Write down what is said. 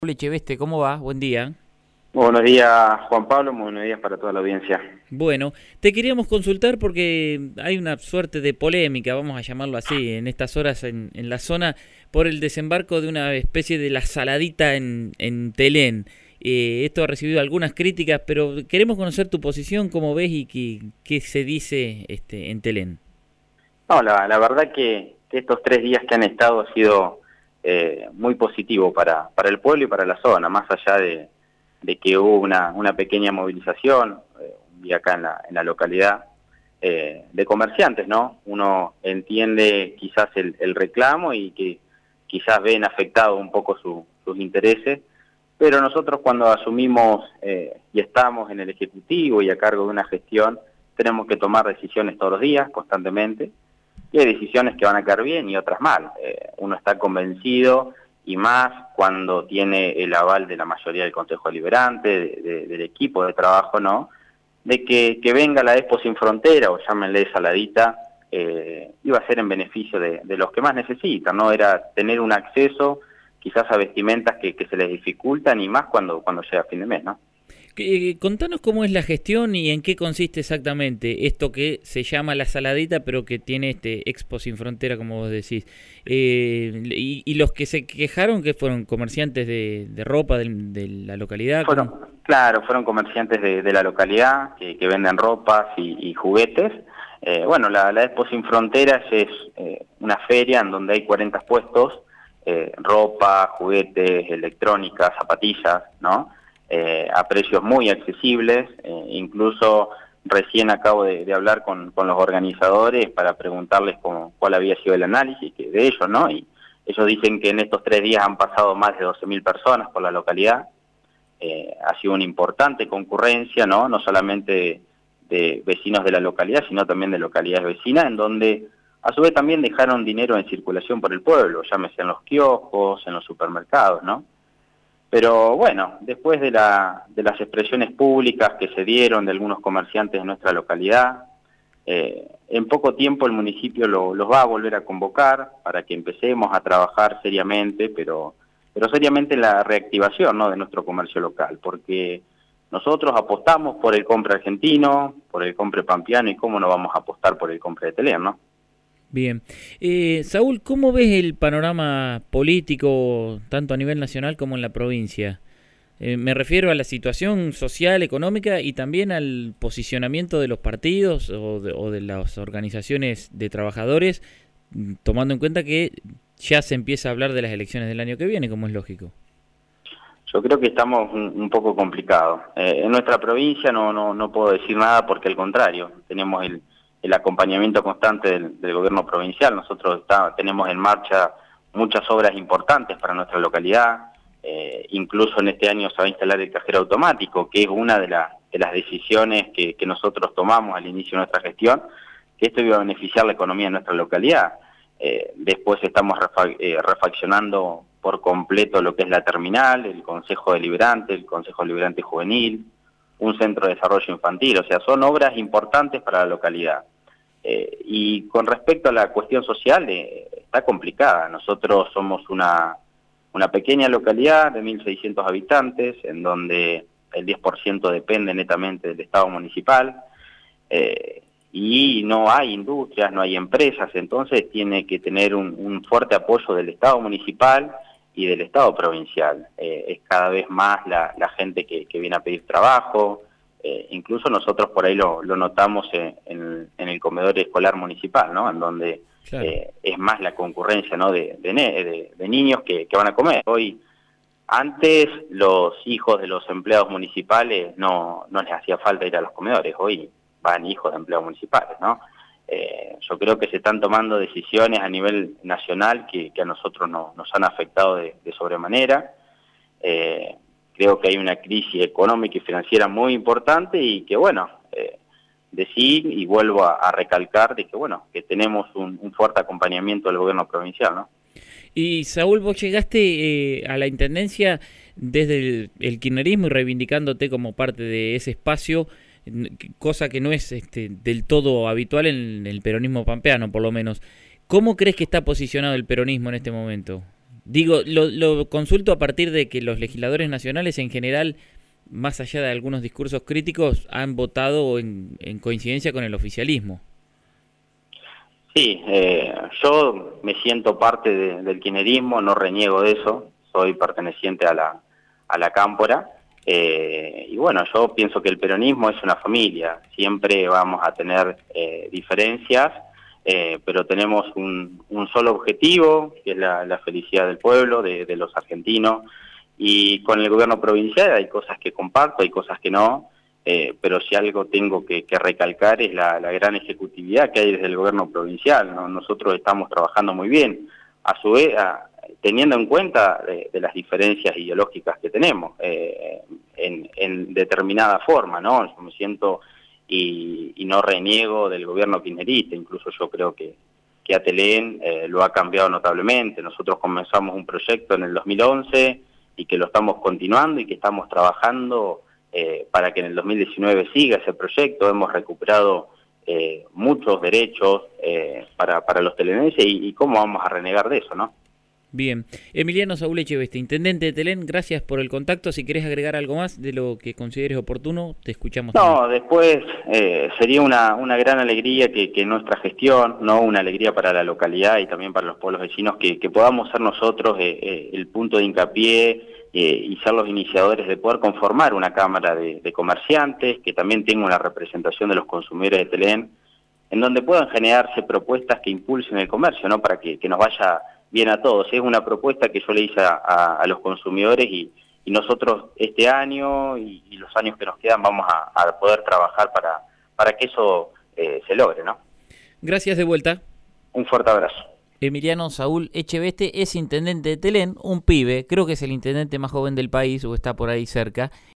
Echeveste, ¿cómo va? Buen día. Buenos días, Juan Pablo, muy buenos días para toda la audiencia. Bueno, te queríamos consultar porque hay una suerte de polémica, vamos a llamarlo así, en estas horas en la zona por el desembarco de una especie de la saladita en Telén. Esto ha recibido algunas críticas, pero queremos conocer tu posición, cómo ves y qué se dice en Telén. No, la verdad que estos 3 días que han estado ha sido muy positivo para el pueblo y para la zona, más allá de que hubo una pequeña movilización un día acá en la localidad de comerciantes, ¿no? Uno entiende quizás el reclamo y que quizás ven afectados un poco sus intereses, pero nosotros cuando asumimos y estamos en el Ejecutivo y a cargo de una gestión, tenemos que tomar decisiones todos los días, constantemente, y hay decisiones que van a caer bien y otras mal. Uno está convencido, y más cuando tiene el aval de la mayoría del Consejo Deliberante, del equipo de trabajo, ¿no?, de que venga la Expo Sin Frontera, o llámenle saladita, iba a ser en beneficio de los que más necesitan, ¿no? Era tener un acceso quizás a vestimentas que se les dificultan, y más cuando llega fin de mes, ¿no? Contanos cómo es la gestión y en qué consiste exactamente esto que se llama la saladita, pero que tiene Expo Sin Frontera, como vos decís. Y los que se quejaron, que fueron comerciantes de ropa de la localidad. Claro, fueron comerciantes de la localidad que venden ropas y juguetes. Bueno, la Expo Sin Fronteras es una feria en donde hay 40 puestos, ropa, juguetes, electrónica, zapatillas, ¿no? A precios muy accesibles. Incluso recién acabo de hablar con los organizadores para preguntarles cuál había sido el análisis de ellos, ¿no? Y ellos dicen que en estos 3 días han pasado más de 12.000 personas por la localidad. Ha sido una importante concurrencia, ¿no? No solamente de vecinos de la localidad, sino también de localidades vecinas, en donde a su vez también dejaron dinero en circulación por el pueblo, llámese en los kioscos, en los supermercados, ¿no? Pero bueno, después de las expresiones públicas que se dieron de algunos comerciantes de nuestra localidad, en poco tiempo el municipio los va a volver a convocar para que empecemos a trabajar seriamente, pero seriamente en la reactivación, ¿no?, de nuestro comercio local, porque nosotros apostamos por el compre argentino, por el compre pampeano, y cómo no vamos a apostar por el compre de Telén, ¿no? Bien. Saúl, ¿cómo ves el panorama político, tanto a nivel nacional como en la provincia? Me refiero a la situación social, económica y también al posicionamiento de los partidos o de las organizaciones de trabajadores, tomando en cuenta que ya se empieza a hablar de las elecciones del año que viene, como es lógico. Yo creo que estamos un poco complicados. En nuestra provincia no puedo decir nada, porque al contrario, tenemos el acompañamiento constante del gobierno provincial. Nosotros tenemos en marcha muchas obras importantes para nuestra localidad. Incluso en este año se va a instalar el cajero automático, que es una de las decisiones que nosotros tomamos al inicio de nuestra gestión, que esto iba a beneficiar la economía de nuestra localidad. Después estamos refaccionando por completo lo que es la terminal, el Consejo Deliberante Juvenil, un centro de desarrollo infantil. O sea, son obras importantes para la localidad. Y con respecto a la cuestión social, está complicada. Nosotros somos una pequeña localidad de 1.600 habitantes, en donde el 10% depende netamente del Estado municipal, y no hay industrias, no hay empresas. Entonces tiene que tener un fuerte apoyo del Estado municipal y del Estado provincial. Es cada vez más la gente que viene a pedir trabajo. Incluso nosotros por ahí lo notamos en el comedor escolar municipal, ¿no?, en donde Claro. es más la concurrencia, ¿no?, de niños que van a comer. Hoy, antes los hijos de los empleados municipales no les hacía falta ir a los comedores. Hoy van hijos de empleados municipales, ¿no? Yo creo que se están tomando decisiones a nivel nacional que a nosotros nos han afectado de sobremanera. Creo que hay una crisis económica y financiera muy importante, y que bueno, decir y vuelvo a recalcar de que bueno, que tenemos un fuerte acompañamiento del gobierno provincial, ¿no? Y Saúl, vos llegaste a la intendencia desde el kirchnerismo y reivindicándote como parte de ese espacio, cosa que no es del todo habitual en el peronismo pampeano, por lo menos. ¿Cómo crees que está posicionado el peronismo en este momento? Digo, lo consulto a partir de que los legisladores nacionales en general, más allá de algunos discursos críticos, han votado en coincidencia con el oficialismo. Sí, yo me siento parte del kirchnerismo, no reniego de eso, soy perteneciente a la cámpora, y bueno, yo pienso que el peronismo es una familia, siempre vamos a tener diferencias, pero tenemos un solo objetivo, que es la felicidad del pueblo, de los argentinos, y con el gobierno provincial hay cosas que comparto, hay cosas que no, pero si algo tengo que recalcar es la gran ejecutividad que hay desde el gobierno provincial, ¿no? Nosotros estamos trabajando muy bien, a su vez, teniendo en cuenta de las diferencias ideológicas que tenemos, en determinada forma, ¿no? Yo me siento y no reniego del gobierno kirchnerista, incluso yo creo que Atelén lo ha cambiado notablemente. Nosotros comenzamos un proyecto en el 2011 y que lo estamos continuando y que estamos trabajando para que en el 2019 siga ese proyecto. Hemos recuperado muchos derechos para los telenenses y cómo vamos a renegar de eso, ¿no? Bien. Emiliano Saúl Echeveste, intendente de Telén, gracias por el contacto. Si querés agregar algo más de lo que consideres oportuno, te escuchamos. No, también. después sería una gran alegría que nuestra gestión, no una alegría para la localidad y también para los pueblos vecinos, que podamos ser nosotros el punto de hincapié y ser los iniciadores de poder conformar una cámara de comerciantes, que también tenga una representación de los consumidores de Telén, en donde puedan generarse propuestas que impulsen el comercio, ¿no? Para que nos vaya bien a todos. Es una propuesta que yo le hice a los consumidores y nosotros este año y los años que nos quedan vamos a poder trabajar para que eso se logre, ¿no? Gracias de vuelta. Un fuerte abrazo. Emiliano Saúl Echeveste es intendente de Telén, un pibe, creo que es el intendente más joven del país o está por ahí cerca,